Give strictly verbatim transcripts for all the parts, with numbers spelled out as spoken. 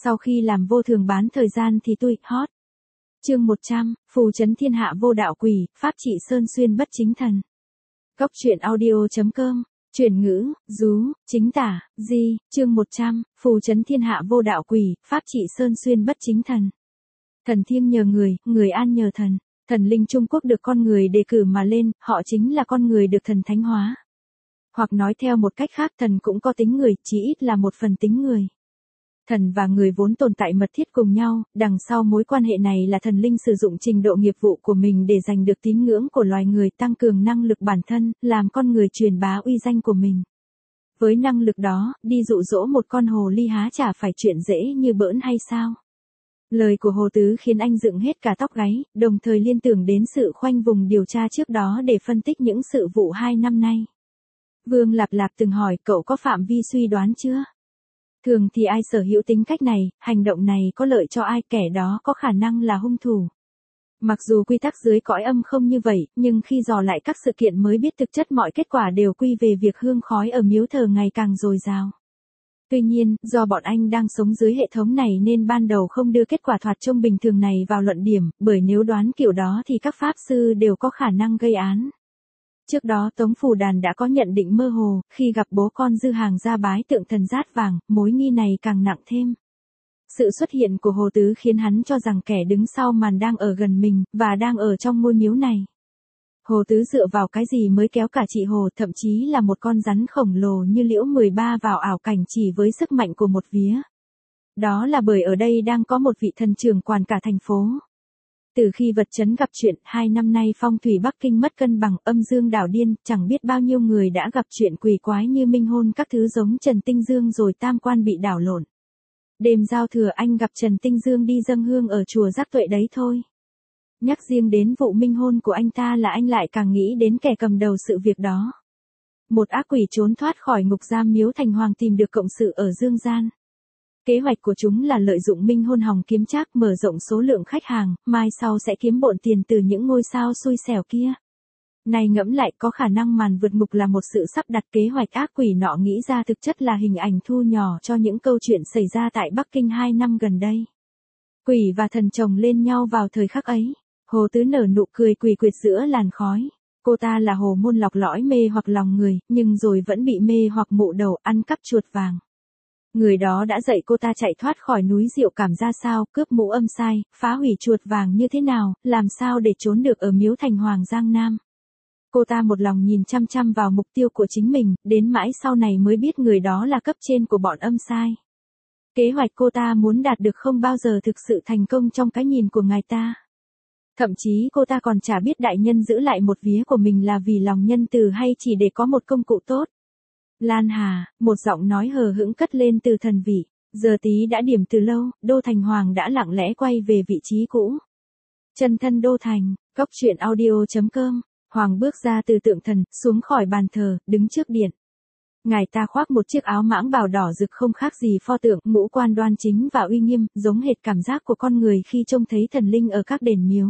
Sau khi làm vô thường bán thời gian thì tui hot. Chương một trăm, phù trấn thiên hạ vô đạo quỷ, pháp trị sơn xuyên bất chính thần. Góc truyện audio chấm com, chuyển ngữ, rú, chính tả, di, chương một trăm, phù trấn thiên hạ vô đạo quỷ, pháp trị sơn xuyên bất chính thần. Thần thiêng nhờ người, người an nhờ thần. Thần linh Trung Quốc được con người đề cử mà lên, họ chính là con người được thần thánh hóa. Hoặc nói theo một cách khác, thần cũng có tính người, chỉ ít là một phần tính người. Thần và người vốn tồn tại mật thiết cùng nhau, đằng sau mối quan hệ này là thần linh sử dụng trình độ nghiệp vụ của mình để giành được tín ngưỡng của loài người, tăng cường năng lực bản thân, làm con người truyền bá uy danh của mình. Với năng lực đó, đi dụ dỗ một con hồ ly há chả phải chuyện dễ như bỡn hay sao? Lời của Hồ Tứ khiến anh dựng hết cả tóc gáy, đồng thời liên tưởng đến sự khoanh vùng điều tra trước đó để phân tích những sự vụ hai năm nay. Vương Lạp Lạp từng hỏi cậu có phạm vi suy đoán chưa? Thường thì ai sở hữu tính cách này, hành động này có lợi cho ai, kẻ đó có khả năng là hung thủ. Mặc dù quy tắc dưới cõi âm không như vậy, nhưng khi dò lại các sự kiện mới biết thực chất mọi kết quả đều quy về việc hương khói ở miếu thờ ngày càng dồi dào. Tuy nhiên, do bọn anh đang sống dưới hệ thống này nên ban đầu không đưa kết quả thoạt trông bình thường này vào luận điểm, bởi nếu đoán kiểu đó thì các pháp sư đều có khả năng gây án. Trước đó Tống Phù Đàn đã có nhận định mơ hồ, khi gặp bố con Dư Hàng ra bái tượng thần Dát Vàng, mối nghi này càng nặng thêm. Sự xuất hiện của Hồ Tứ khiến hắn cho rằng kẻ đứng sau màn đang ở gần mình, và đang ở trong ngôi miếu này. Hồ Tứ dựa vào cái gì mới kéo cả chị Hồ, thậm chí là một con rắn khổng lồ như Liễu mười ba vào ảo cảnh chỉ với sức mạnh của một vía. Đó là bởi ở đây đang có một vị thần trưởng quản cả thành phố. Từ khi vật chấn gặp chuyện, hai năm nay phong thủy Bắc Kinh mất cân bằng, âm dương đảo điên, chẳng biết bao nhiêu người đã gặp chuyện quỷ quái như minh hôn các thứ giống Trần Tinh Dương rồi tam quan bị đảo lộn. Đêm giao thừa anh gặp Trần Tinh Dương đi dâng hương ở chùa Giác Tuệ đấy thôi. Nhắc riêng đến vụ minh hôn của anh ta là anh lại càng nghĩ đến kẻ cầm đầu sự việc đó. Một ác quỷ trốn thoát khỏi ngục giam miếu Thành Hoàng tìm được cộng sự ở dương gian. Kế hoạch của chúng là lợi dụng minh hôn hòng kiếm trác, mở rộng số lượng khách hàng, mai sau sẽ kiếm bộn tiền từ những ngôi sao xui xẻo kia. Này ngẫm lại, có khả năng màn vượt ngục là một sự sắp đặt kế hoạch ác quỷ nọ nghĩ ra thực chất là hình ảnh thu nhỏ cho những câu chuyện xảy ra tại Bắc Kinh hai năm gần đây. Quỷ và thần chồng lên nhau vào thời khắc ấy. Hồ Tứ nở nụ cười quỷ quyệt giữa làn khói. Cô ta là hồ môn lọc lõi mê hoặc lòng người, nhưng rồi vẫn bị mê hoặc mụ đầu, ăn cắp chuột vàng. Người đó đã dạy cô ta chạy thoát khỏi núi Diệu Cảm ra sao, cướp mũ âm sai, phá hủy chuột vàng như thế nào, làm sao để trốn được ở miếu Thành Hoàng Giang Nam. Cô ta một lòng nhìn chăm chăm vào mục tiêu của chính mình, đến mãi sau này mới biết người đó là cấp trên của bọn âm sai. Kế hoạch cô ta muốn đạt được không bao giờ thực sự thành công trong cái nhìn của ngài ta. Thậm chí cô ta còn chả biết đại nhân giữ lại một vía của mình là vì lòng nhân từ hay chỉ để có một công cụ tốt. Lan Hà, một giọng nói hờ hững cất lên từ thần vị. Giờ tí đã điểm từ lâu, Đô Thành Hoàng đã lặng lẽ quay về vị trí cũ. Chân thân Đô Thành, góc truyện audio chấm com. Hoàng bước ra từ tượng thần, xuống khỏi bàn thờ, đứng trước điện. Ngài ta khoác một chiếc áo mãng bào đỏ rực không khác gì pho tượng, ngũ quan đoan chính và uy nghiêm, giống hệt cảm giác của con người khi trông thấy thần linh ở các đền miếu.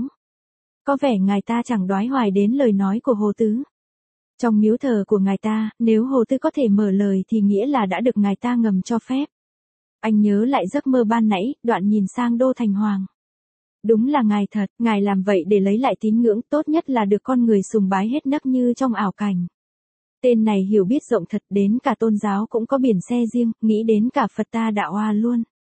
Có vẻ ngài ta chẳng đoái hoài đến lời nói của Hồ Tứ. Trong miếu thờ của ngài ta, nếu Hồ Tứ có thể mở lời thì nghĩa là đã được ngài ta ngầm cho phép. Anh nhớ lại giấc mơ ban nãy, đoạn nhìn sang Đô Thành Hoàng. Đúng là ngài thật, ngài làm vậy để lấy lại tín ngưỡng, tốt nhất là được con người sùng bái hết nấc như trong ảo cảnh. Tên này hiểu biết rộng thật, đến cả tôn giáo cũng có biển xe riêng, nghĩ đến cả Phật ta đạo hoa luôn.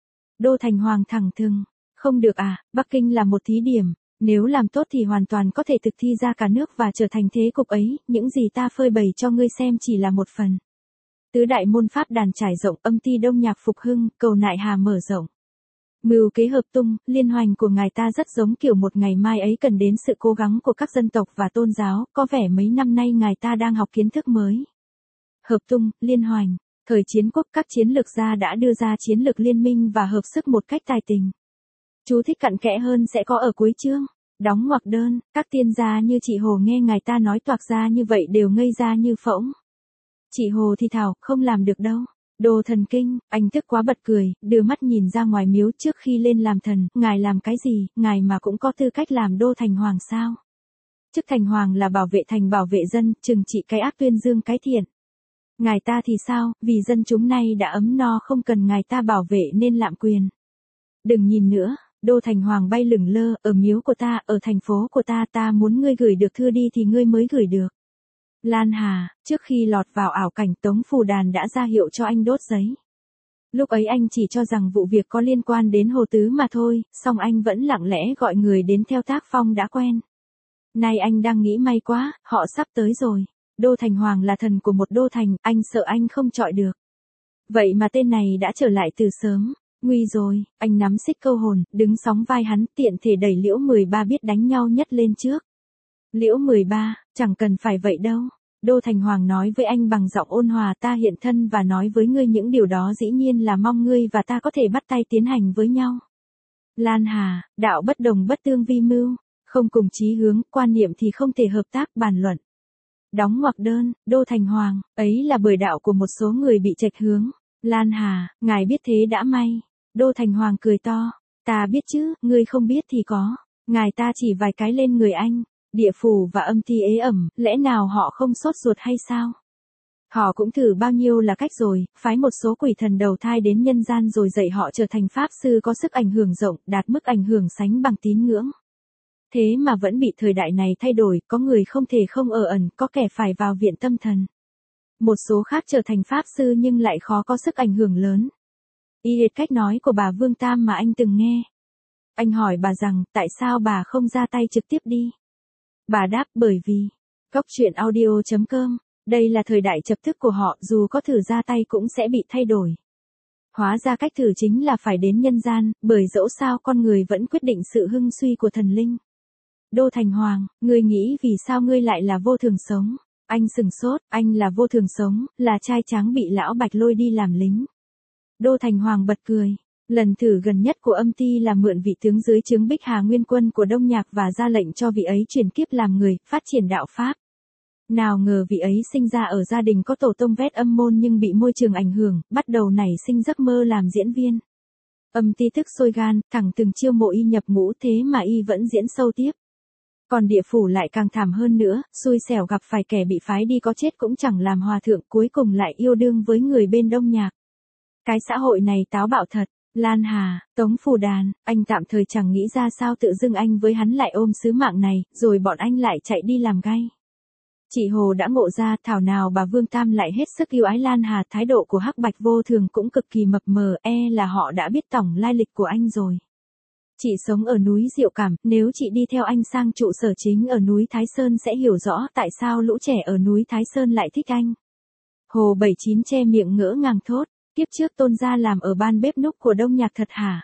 Đô Thành Hoàng thẳng thừng, không được à, Bắc Kinh là một thí điểm, nếu làm tốt thì hoàn toàn có thể thực thi ra cả nước và trở thành thế cục ấy, những gì ta phơi bày cho ngươi xem chỉ là một phần. Tứ đại môn pháp đàn trải rộng, âm ty đông nhạc phục hưng, cầu nại hà mở rộng. Mưu kế hợp tung, liên hoành của ngài ta rất giống kiểu một ngày mai ấy cần đến sự cố gắng của các dân tộc và tôn giáo, có vẻ mấy năm nay ngài ta đang học kiến thức mới. Hợp tung, liên hoành, thời chiến quốc các chiến lược gia đã đưa ra chiến lược liên minh và hợp sức một cách tài tình. Chú thích cặn kẽ hơn sẽ có ở cuối chương. Đóng ngoặc đơn, các tiên gia như chị Hồ nghe ngài ta nói toạc ra như vậy đều ngây ra như phỗng. Chị Hồ thì thảo, không làm được đâu. Đồ thần kinh, anh thức quá bật cười, đưa mắt nhìn ra ngoài miếu trước khi lên làm thần, ngài làm cái gì, ngài mà cũng có tư cách làm Đô Thành Hoàng sao? Chức Thành Hoàng là bảo vệ thành bảo vệ dân, trừng trị cái ác tuyên dương cái thiện. Ngài ta thì sao, vì dân chúng nay đã ấm no không cần ngài ta bảo vệ nên lạm quyền. Đừng nhìn nữa, Đô Thành Hoàng bay lửng lơ, ở miếu của ta, ở thành phố của ta, ta muốn ngươi gửi được thư đi thì ngươi mới gửi được. Lan Hà, trước khi lọt vào ảo cảnh Tống Phù Đàn đã ra hiệu cho anh đốt giấy. Lúc ấy anh chỉ cho rằng vụ việc có liên quan đến Hồ Tứ mà thôi, song anh vẫn lặng lẽ gọi người đến theo tác phong đã quen. Nay anh đang nghĩ may quá, họ sắp tới rồi. Đô Thành Hoàng là thần của một đô thành, anh sợ anh không chọi được. Vậy mà tên này đã trở lại từ sớm. Nguy rồi, anh nắm xích câu hồn, đứng sóng vai hắn, tiện thể đẩy Liễu mười ba biết đánh nhau nhất lên trước. Liễu mười ba, chẳng cần phải vậy đâu. Đô Thành Hoàng nói với anh bằng giọng ôn hòa, ta hiện thân và nói với ngươi những điều đó dĩ nhiên là mong ngươi và ta có thể bắt tay tiến hành với nhau. Lan Hà, đạo bất đồng bất tương vi mưu, không cùng chí hướng, quan niệm thì không thể hợp tác bàn luận. Đóng ngoặc đơn, Đô Thành Hoàng, ấy là bởi đạo của một số người bị chệch hướng. Lan Hà, ngài biết thế đã may. Đô Thành Hoàng cười to, ta biết chứ, ngươi không biết thì có. Ngài ta chỉ vài cái lên người anh. Địa phủ và âm ti ế ẩm, lẽ nào họ không sốt ruột hay sao? Họ cũng thử bao nhiêu là cách rồi, phái một số quỷ thần đầu thai đến nhân gian rồi dạy họ trở thành pháp sư có sức ảnh hưởng rộng, đạt mức ảnh hưởng sánh bằng tín ngưỡng. Thế mà vẫn bị thời đại này thay đổi, có người không thể không ở ẩn, có kẻ phải vào viện tâm thần. Một số khác trở thành pháp sư nhưng lại khó có sức ảnh hưởng lớn. Y hệt cách nói của bà Vương Tam mà anh từng nghe. Anh hỏi bà rằng, tại sao bà không ra tay trực tiếp đi? Bà đáp, bởi vì, Cóc truyện audio chấm com, đây là thời đại chập thức của họ, dù có thử ra tay cũng sẽ bị thay đổi. Hóa ra cách thử chính là phải đến nhân gian, bởi dẫu sao con người vẫn quyết định sự hưng suy của thần linh. Đô Thành Hoàng, ngươi nghĩ vì sao ngươi lại là vô thường sống? Anh sừng sốt, anh là vô thường sống, là trai tráng bị lão Bạch lôi đi làm lính. Đô Thành Hoàng bật cười. Lần thử gần nhất của âm ti là mượn vị tướng dưới trướng Bích Hà Nguyên Quân của Đông Nhạc và ra lệnh cho vị ấy chuyển kiếp làm người, phát triển đạo Pháp. Nào ngờ vị ấy sinh ra ở gia đình có tổ tông vét âm môn nhưng bị môi trường ảnh hưởng, bắt đầu nảy sinh giấc mơ làm diễn viên. Âm ti tức sôi gan, thẳng từng chiêu mộ y nhập ngũ thế mà y vẫn diễn sâu tiếp. Còn địa phủ lại càng thảm hơn nữa, xui xẻo gặp phải kẻ bị phái đi có chết cũng chẳng làm hòa thượng, cuối cùng lại yêu đương với người bên Đông Nhạc. Cái xã hội này táo bạo thật. Lan Hà, Tống Phù Đàn, anh tạm thời chẳng nghĩ ra sao tự dưng anh với hắn lại ôm sứ mạng này, rồi bọn anh lại chạy đi làm gay. Chị Hồ đã ngộ ra, thảo nào bà Vương Tam lại hết sức yêu ái Lan Hà, thái độ của Hắc Bạch vô thường cũng cực kỳ mập mờ, e là họ đã biết tổng lai lịch của anh rồi. Chị sống ở núi Diệu Cảm, nếu chị đi theo anh sang trụ sở chính ở núi Thái Sơn sẽ hiểu rõ tại sao lũ trẻ ở núi Thái Sơn lại thích anh. Hồ bảy chín che miệng ngỡ ngàng thốt. Tiếp trước Tôn gia làm ở ban bếp núc của Đông Nhạc thật hả?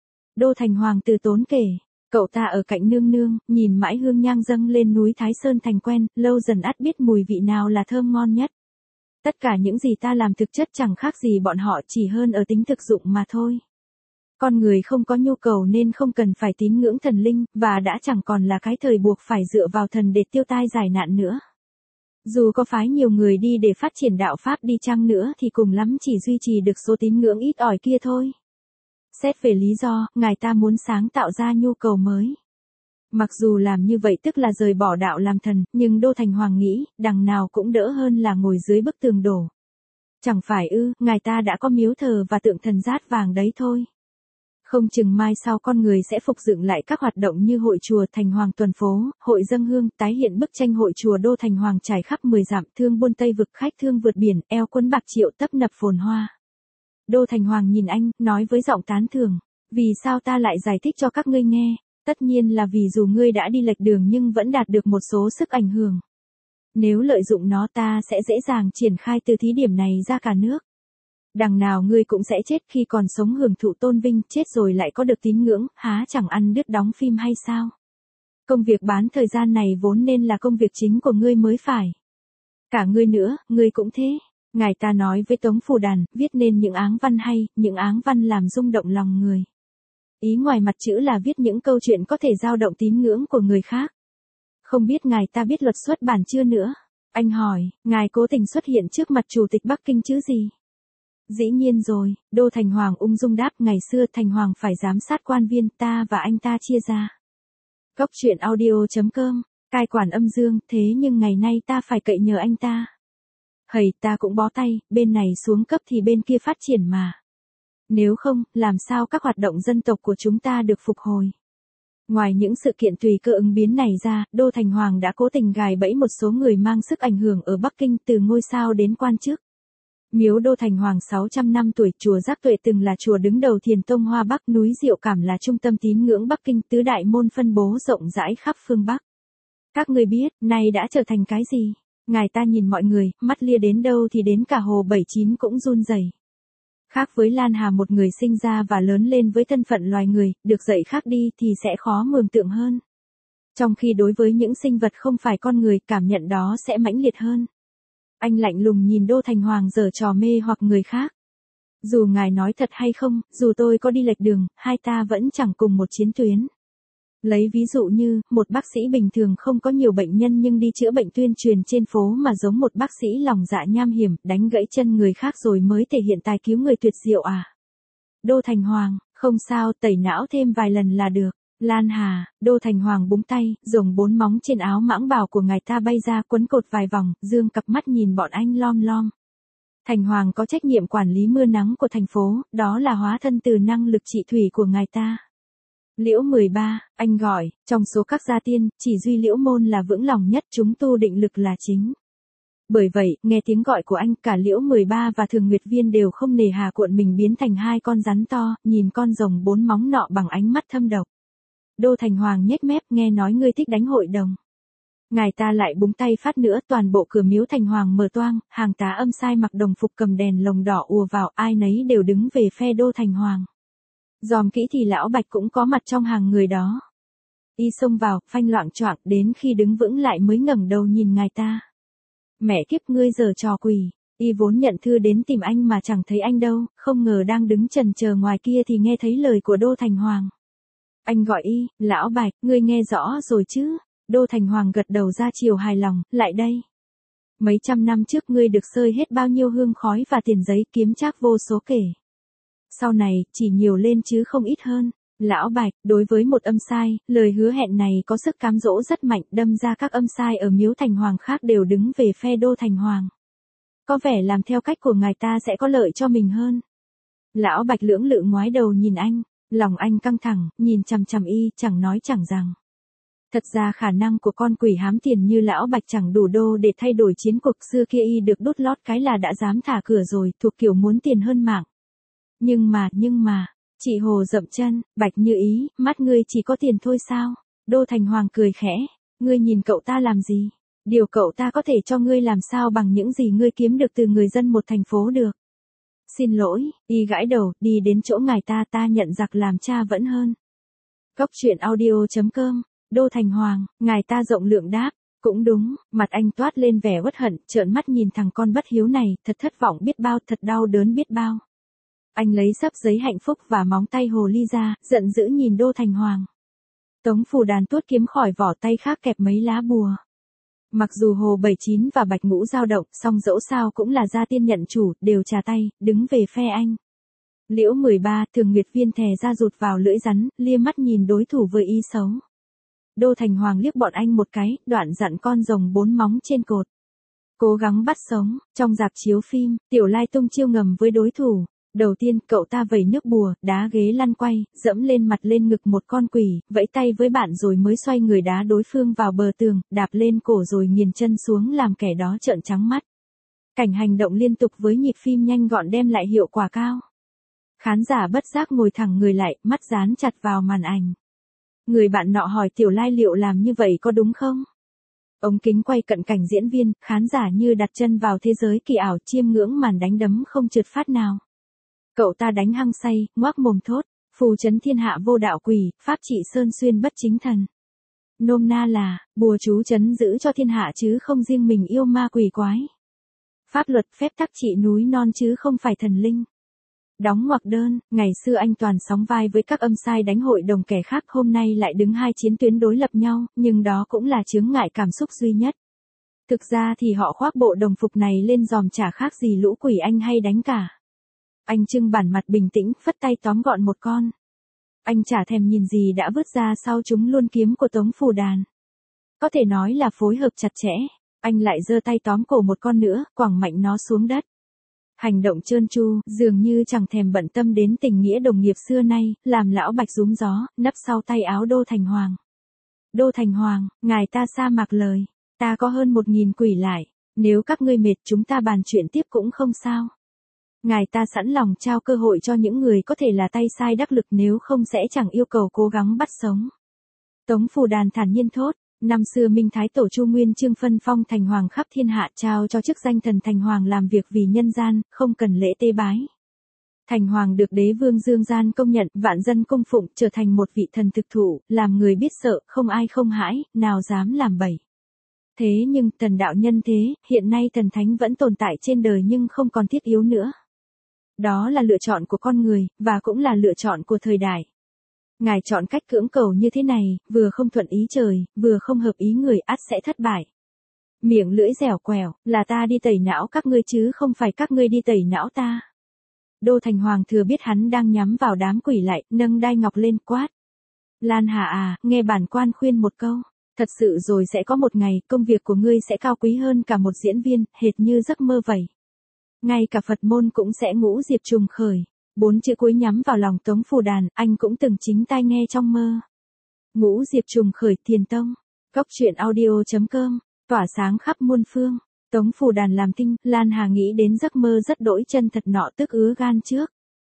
Đô Thành Hoàng từ tốn kể, cậu ta ở cạnh nương nương, nhìn mãi hương nhang dâng lên núi Thái Sơn thành quen, lâu dần ắt biết mùi vị nào là thơm ngon nhất. Tất cả những gì ta làm thực chất chẳng khác gì bọn họ, chỉ hơn ở tính thực dụng mà thôi. Con người không có nhu cầu nên không cần phải tín ngưỡng thần linh, và đã chẳng còn là cái thời buộc phải dựa vào thần để tiêu tai giải nạn nữa. Dù có phái nhiều người đi để phát triển đạo Pháp đi chăng nữa thì cùng lắm chỉ duy trì được số tín ngưỡng ít ỏi kia thôi. Xét về lý do, ngài ta muốn sáng tạo ra nhu cầu mới. Mặc dù làm như vậy tức là rời bỏ đạo làm thần, nhưng Đô Thành Hoàng nghĩ, đằng nào cũng đỡ hơn là ngồi dưới bức tường đổ. Chẳng phải ư, ngài ta đã có miếu thờ và tượng thần dát vàng đấy thôi. Không chừng mai sau con người sẽ phục dựng lại các hoạt động như hội chùa Thành Hoàng tuần phố, hội dâng hương, tái hiện bức tranh hội chùa Đô Thành Hoàng trải khắp mười dặm, thương buôn Tây vực, khách thương vượt biển, eo quân bạc triệu tấp nập phồn hoa. Đô Thành Hoàng nhìn anh, nói với giọng tán thưởng, vì sao ta lại giải thích cho các ngươi nghe, tất nhiên là vì dù ngươi đã đi lệch đường nhưng vẫn đạt được một số sức ảnh hưởng. Nếu lợi dụng nó ta sẽ dễ dàng triển khai từ thí điểm này ra cả nước. Đằng nào ngươi cũng sẽ chết khi còn sống hưởng thụ tôn vinh, chết rồi lại có được tín ngưỡng, há chẳng ăn đứt đóng phim hay sao? Công việc bán thời gian này vốn nên là công việc chính của ngươi mới phải. Cả ngươi nữa, ngươi cũng thế. Ngài ta nói với Tống Phù Đàn, viết nên những áng văn hay, những áng văn làm rung động lòng người. Ý ngoài mặt chữ là viết những câu chuyện có thể dao động tín ngưỡng của người khác. Không biết ngài ta biết luật xuất bản chưa nữa? Anh hỏi, ngài cố tình xuất hiện trước mặt Chủ tịch Bắc Kinh chứ gì? Dĩ nhiên rồi, Đô Thành Hoàng ung dung đáp, ngày xưa Thành Hoàng phải giám sát quan viên, ta và anh ta chia ra. Cóc truyện audio chấm com, cai quản âm dương, thế nhưng ngày nay ta phải cậy nhờ anh ta. Hầy, ta cũng bó tay, bên này xuống cấp thì bên kia phát triển mà. Nếu không, làm sao các hoạt động dân tộc của chúng ta được phục hồi? Ngoài những sự kiện tùy cơ ứng biến này ra, Đô Thành Hoàng đã cố tình gài bẫy một số người mang sức ảnh hưởng ở Bắc Kinh từ ngôi sao đến quan chức. Miếu Đô Thành Hoàng sáu trăm năm tuổi, chùa Giác Tuệ từng là chùa đứng đầu Thiền Tông Hoa Bắc, núi Diệu Cảm là trung tâm tín ngưỡng Bắc Kinh, tứ đại môn phân bố rộng rãi khắp phương Bắc. Các người biết, nay đã trở thành cái gì? Ngài ta nhìn mọi người, mắt lia đến đâu thì đến cả Hồ Bảy Chín cũng run rẩy. Khác với Lan Hà, một người sinh ra và lớn lên với thân phận loài người, được dạy khác đi thì sẽ khó mường tượng hơn. Trong khi đối với những sinh vật không phải con người, cảm nhận đó sẽ mãnh liệt hơn. Anh lạnh lùng nhìn Đô Thành Hoàng giở trò mê hoặc người khác. Dù ngài nói thật hay không, dù tôi có đi lệch đường, hai ta vẫn chẳng cùng một chiến tuyến. Lấy ví dụ như, một bác sĩ bình thường không có nhiều bệnh nhân nhưng đi chữa bệnh tuyên truyền trên phố mà giống một bác sĩ lòng dạ nham hiểm, đánh gãy chân người khác rồi mới thể hiện tài cứu người tuyệt diệu à. Đô Thành Hoàng, không sao, tẩy não thêm vài lần là được. Lan Hà, Đô Thành Hoàng búng tay, rồng bốn móng trên áo mãng bào của ngài ta bay ra, quấn cột vài vòng, dương cặp mắt nhìn bọn anh lom lom. Thành Hoàng có trách nhiệm quản lý mưa nắng của thành phố, đó là hóa thân từ năng lực trị thủy của ngài ta. Liễu mười ba, anh gọi, trong số các gia tiên, chỉ duy Liễu Môn là vững lòng nhất, chúng tu định lực là chính. Bởi vậy, nghe tiếng gọi của anh, cả Liễu mười ba và Thường Nguyệt Viên đều không nề hà cuộn mình biến thành hai con rắn to, nhìn con rồng bốn móng nọ bằng ánh mắt thâm độc. Đô Thành Hoàng nhếch mép, nghe nói ngươi thích đánh hội đồng. Ngài ta lại búng tay phát nữa, toàn bộ cửa miếu Thành Hoàng mở toang, hàng tá âm sai mặc đồng phục cầm đèn lồng đỏ ùa vào, ai nấy đều đứng về phe Đô Thành Hoàng. Dòm kỹ thì lão Bạch cũng có mặt trong hàng người đó. Y xông vào, phanh loạng choạng, đến khi đứng vững lại mới ngẩng đầu nhìn ngài ta. Mẹ kiếp, ngươi giở trò quỷ. Y vốn nhận thư đến tìm anh mà chẳng thấy anh đâu, không ngờ đang đứng chần chờ ngoài kia thì nghe thấy lời của Đô Thành Hoàng. Anh gọi Y, lão Bạch, ngươi nghe rõ rồi chứ? Đô Thành Hoàng gật đầu ra chiều hài lòng, lại đây. Mấy trăm năm trước ngươi được sơi hết bao nhiêu hương khói và tiền giấy, kiếm trác vô số kể. Sau này, chỉ nhiều lên chứ không ít hơn. Lão Bạch, đối với một âm sai, lời hứa hẹn này có sức cám dỗ rất mạnh, đâm ra các âm sai ở miếu Thành Hoàng khác đều đứng về phe Đô Thành Hoàng. Có vẻ làm theo cách của ngài ta sẽ có lợi cho mình hơn. Lão Bạch lưỡng lự ngoái đầu nhìn anh, lòng anh căng thẳng, nhìn chằm chằm Y, chẳng nói chẳng rằng. Thật ra khả năng của con quỷ hám tiền như lão Bạch chẳng đủ đô để thay đổi chiến cuộc, xưa kia Y được đút lót cái là đã dám thả cửa rồi, thuộc kiểu muốn tiền hơn mạng. Nhưng mà, nhưng mà, chị Hồ dậm chân, Bạch Như Ý, mắt ngươi chỉ có tiền thôi sao? Đô Thành Hoàng cười khẽ, ngươi nhìn cậu ta làm gì? Điều cậu ta có thể cho ngươi làm sao bằng những gì ngươi kiếm được từ người dân một thành phố được. Xin lỗi, Y gãi đầu, đi đến chỗ ngài ta, ta nhận giặc làm cha vẫn hơn. Cốc truyện audio chấm com, Đô Thành Hoàng, ngài ta rộng lượng đáp, cũng đúng, mặt anh toát lên vẻ uất hận, trợn mắt nhìn thằng con bất hiếu này, thật thất vọng biết bao, thật đau đớn biết bao. Anh lấy sấp giấy hạnh phúc và móng tay hồ ly ra, giận dữ nhìn Đô Thành Hoàng. Tống Phù Đàn tuốt kiếm khỏi vỏ, tay khác kẹp mấy lá bùa. Mặc dù Hồ Bảy Chín và Bạch Ngũ dao động, song dẫu sao cũng là gia tiên nhận chủ, đều trà tay, đứng về phe anh. Liễu mười ba, Thường Nguyệt Viên thè ra rụt vào lưỡi rắn, lia mắt nhìn đối thủ với ý xấu. Đô Thành Hoàng liếc bọn anh một cái, đoạn dặn con rồng bốn móng trên cột. Cố gắng bắt sống, trong rạp chiếu phim, Tiểu Lai tung chiêu ngầm với đối thủ. Đầu tiên, cậu ta vẩy nước bùa, đá ghế lăn quay, dẫm lên mặt lên ngực một con quỷ, vẫy tay với bạn rồi mới xoay người đá đối phương vào bờ tường, đạp lên cổ rồi nghiền chân xuống làm kẻ đó trợn trắng mắt. Cảnh hành động liên tục với nhịp phim nhanh gọn đem lại hiệu quả cao. Khán giả bất giác ngồi thẳng người lại, mắt dán chặt vào màn ảnh. Người bạn nọ hỏi Tiểu Lai liệu làm như vậy có đúng không? Ống kính quay cận cảnh diễn viên, khán giả như đặt chân vào thế giới kỳ ảo, chiêm ngưỡng màn đánh đấm không trượt phát nào. Cậu ta đánh hăng say, ngoác mồm thốt, phù trấn thiên hạ vô đạo quỷ, pháp trị sơn xuyên bất chính thần. Nôm na là, bùa chú trấn giữ cho thiên hạ chứ không riêng mình yêu ma quỷ quái. Pháp luật phép tắc trị núi non chứ không phải thần linh. Đóng ngoặc đơn, ngày xưa anh toàn sóng vai với các âm sai đánh hội đồng kẻ khác, hôm nay lại đứng hai chiến tuyến đối lập nhau, nhưng đó cũng là chướng ngại cảm xúc duy nhất. Thực ra thì họ khoác bộ đồng phục này lên giòm chả khác gì lũ quỷ anh hay đánh cả. Anh trưng bản mặt bình tĩnh, phất tay tóm gọn một con. Anh chả thèm nhìn gì đã vứt ra sau chúng luôn kiếm của Tống Phù Đàn. Có thể nói là phối hợp chặt chẽ, anh lại giơ tay tóm cổ một con nữa, quẳng mạnh nó xuống đất. Hành động trơn tru, dường như chẳng thèm bận tâm đến tình nghĩa đồng nghiệp xưa nay, làm lão Bạch rúm gió, nấp sau tay áo Đô Thành Hoàng. Đô Thành Hoàng, ngài ta sa mạc lời, ta có hơn một nghìn quỷ lại, nếu các ngươi mệt chúng ta bàn chuyện tiếp cũng không sao. Ngài ta sẵn lòng trao cơ hội cho những người có thể là tay sai đắc lực, nếu không sẽ chẳng yêu cầu cố gắng bắt sống. Tống Phù Đàn thản nhiên thốt, năm xưa Minh Thái Tổ Chu Nguyên Chương phân phong thành hoàng khắp thiên hạ, trao cho chức danh thần thành hoàng làm việc vì nhân gian, không cần lễ tế bái. Thành hoàng được đế vương dương gian công nhận, vạn dân cung phụng, trở thành một vị thần thực thụ, làm người biết sợ, không ai không hãi, nào dám làm bậy. Thế nhưng, thần đạo nhân thế, hiện nay thần thánh vẫn tồn tại trên đời nhưng không còn thiết yếu nữa. Đó là lựa chọn của con người, và cũng là lựa chọn của thời đại. Ngài chọn cách cưỡng cầu như thế này, vừa không thuận ý trời, vừa không hợp ý người, ắt sẽ thất bại. Miệng lưỡi dẻo quẹo, là ta đi tẩy não các ngươi chứ không phải các ngươi đi tẩy não ta. Đô Thành Hoàng thừa biết hắn đang nhắm vào đám quỷ lại, nâng đai ngọc lên quát. Lan Hà à, nghe bản quan khuyên một câu. Thật sự rồi sẽ có một ngày, công việc của ngươi sẽ cao quý hơn cả một diễn viên, hệt như giấc mơ vậy. Ngay cả Phật môn cũng sẽ ngũ diệp trùng khởi. Bốn chữ cuối nhắm vào lòng Tống Phù Đàn, anh cũng từng chính tai nghe trong mơ. Ngũ diệp trùng khởi, Thiền Tông. Góc truyện audio chấm com, tỏa sáng khắp muôn phương. Tống Phù Đàn làm thinh, Lan Hà nghĩ đến giấc mơ rất đỗi chân thật nọ tức ứa gan trước.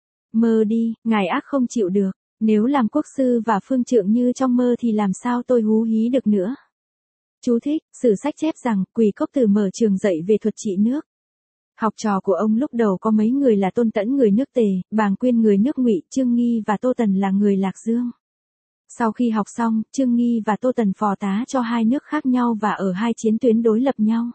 Mơ đi, ngài ác không chịu được, nếu làm quốc sư và phương trượng như trong mơ thì làm sao tôi hú hí được nữa. Chú thích, sử sách chép rằng, Quỳ Cốc Tử mở trường dạy về thuật trị nước. Học trò của ông lúc đầu có mấy người là Tôn Tẫn người nước Tề, Bàng Quyên người nước Ngụy, Trương Nghi và Tô Tần là người Lạc Dương. Sau khi học xong, Trương Nghi và Tô Tần phò tá cho hai nước khác nhau và ở hai chiến tuyến đối lập nhau.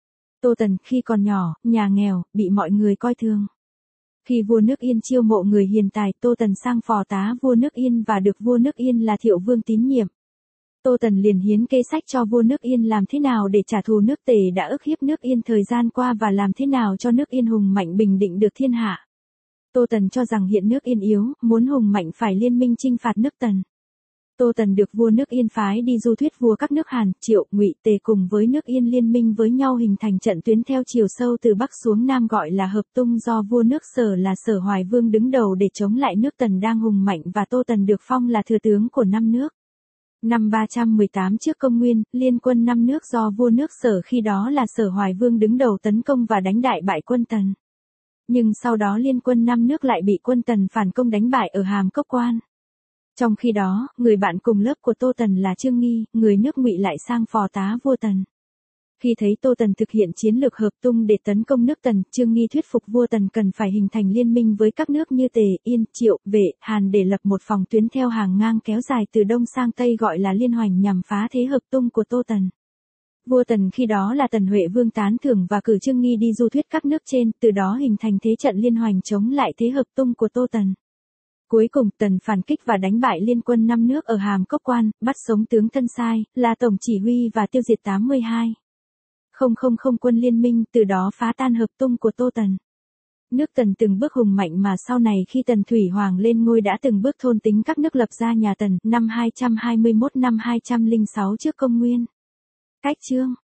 Tô Tần khi còn nhỏ, nhà nghèo, bị mọi người coi thường. Khi vua nước Yên chiêu mộ người hiền tài, Tô Tần sang phò tá vua nước Yên và được vua nước Yên là Thiệu Vương tín nhiệm. Tô Tần liền hiến kế sách cho vua nước Yên làm thế nào để trả thù nước Tề đã ức hiếp nước Yên thời gian qua và làm thế nào cho nước Yên hùng mạnh bình định được thiên hạ. Tô Tần cho rằng hiện nước Yên yếu, muốn hùng mạnh phải liên minh chinh phạt nước Tần. Tô Tần được vua nước Yên phái đi du thuyết vua các nước Hàn, Triệu, Ngụy, Tề cùng với nước Yên liên minh với nhau hình thành trận tuyến theo chiều sâu từ Bắc xuống Nam gọi là Hợp Tung do vua nước Sở là Sở Hoài Vương đứng đầu để chống lại nước Tần đang hùng mạnh và Tô Tần được phong là thừa tướng của năm nước. Năm ba trăm mười tám trước công nguyên, liên quân năm nước do vua nước Sở khi đó là Sở Hoài Vương đứng đầu tấn công và đánh đại bại quân Tần. Nhưng sau đó liên quân năm nước lại bị quân Tần phản công đánh bại ở Hàm Cốc Quan. Trong khi đó, người bạn cùng lớp của Tô Tần là Trương Nghi, người nước Ngụy lại sang phò tá vua Tần. Khi thấy Tô Tần thực hiện chiến lược hợp tung để tấn công nước Tần, Trương Nghi thuyết phục vua Tần cần phải hình thành liên minh với các nước như Tề, Yên, Triệu, Vệ, Hàn để lập một phòng tuyến theo hàng ngang kéo dài từ Đông sang Tây gọi là Liên Hoành nhằm phá thế hợp tung của Tô Tần. Vua Tần khi đó là Tần Huệ Vương tán thưởng và cử Trương Nghi đi du thuyết các nước trên, từ đó hình thành thế trận Liên Hoành chống lại thế hợp tung của Tô Tần. Cuối cùng Tần phản kích và đánh bại liên quân năm nước ở Hàm Cốc Quan, bắt sống tướng Thân Sai, là tổng chỉ huy và tiêu diệt tám mươi hai không không không quân liên minh, từ đó phá tan hợp tung của Tô Tần. Nước Tần từng bước hùng mạnh mà sau này khi Tần Thủy Hoàng lên ngôi đã từng bước thôn tính các nước lập ra nhà Tần, năm hai trăm hai mươi mốt năm hai trăm lẻ sáu trước công nguyên. Cách chương